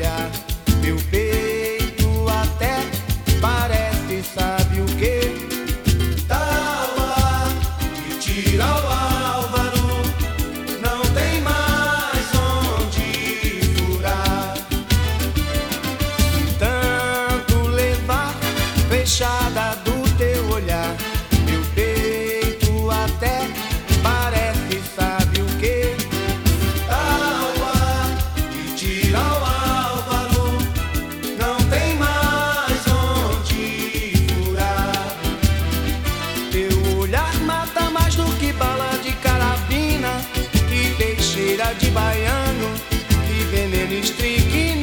olhar, meu peito até parece, sabe o que? Tauá, que tira o Álvaro, não tem mais onde furar. Tanto levar, fechada do teu olhar, meu peito até parece, sabe o que? Tauá, que tira o Álvaro, não tem mais onde furar. Teu olhar mata mais do que bala de carabina, que peixeira de baiano, que veneno estricnina.